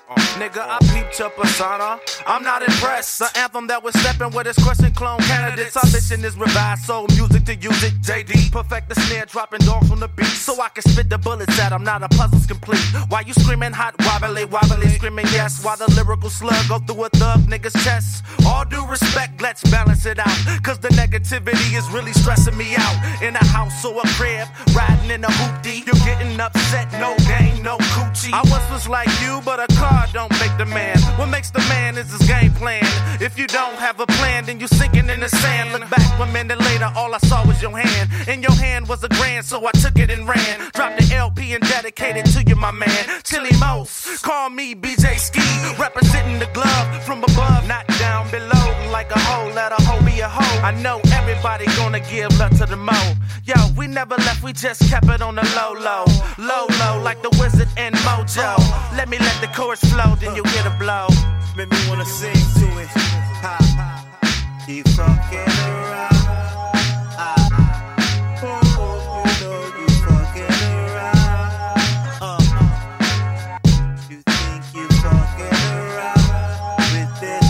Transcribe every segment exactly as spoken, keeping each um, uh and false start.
Nigga, I peeped your persona. I'm not impressed. The anthem that was stepping with its crushing clone candidates. Our mission is revive soul music to use it. J D, perfect the snare, dropping dogs on the beat. So I can spit the bullets at them, now the puzzle's complete. Why you screaming hot, wobbly, wobbly, screaming yes? While the lyrical slug go through a thug nigga's chest. All due respect, let's balance it out. Cause the negativity is really stressing me out. In a house or a crib, riding in a hoopty. You're getting upset, no game, no coochie. I once was like you, but a car don't make the man. What makes the man is his game plan. If you don't have a plan, then you sinking in the sand. Look back one minute later, all I saw was your hand. In your hand was a grand, so I took it and ran. Dropped the L P and dedicated to you, my man. Chili Most, call me B J Ski. Representing the glove from above, not down below. Like a hoe, let a hoe be a hoe. I know everybody gonna give love to the mo. Yo, we never left, we just kept it on the low, low. Low, low, like the Wizard and Mojo. Let me let the chorus flow, then you'll get a blow. Make me wanna sing to it. Ha, ha. Keep fucking around. Ah, oh, you know you fucking around. Uh, you think you fucking around with this?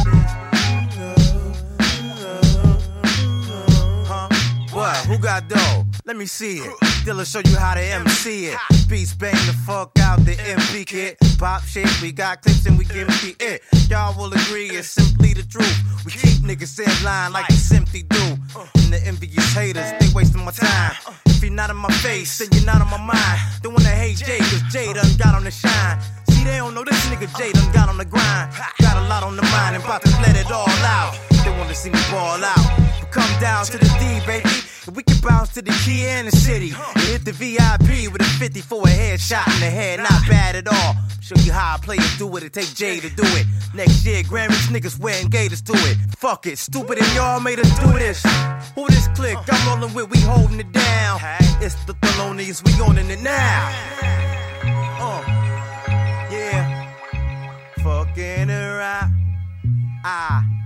Huh? What? Who got dough? Let me see it. Dilla show you how to M C it. Beats bang the fuck out the M P kit. Pop shit, we got clips and we give me it. Y'all will agree it's simply the truth. We keep niggas in line like we simply do. And the envious haters, they wasting my time. If you're not in my face, then you're not on my mind. They wanna hate Jay, cause Jay done got on the shine. See, they don't know this nigga Jay done got on the grind. Got a lot on the mind and about to let it all out. They wanna see me ball out. But come down to the D, baby. And we can bounce to the key and the city. And hit the V I P with a fifty for a headshot in the head. Not bad at all. Show you how I play it, do it. It take Jay to do it. Next year, Grammys niggas wearing gators to it. Fuck it, stupid and y'all made us do this. Who this click? I'm rolling with, we holding it down. It's the Thelonious, we owning it now. Uh, yeah. Fucking around. Ah.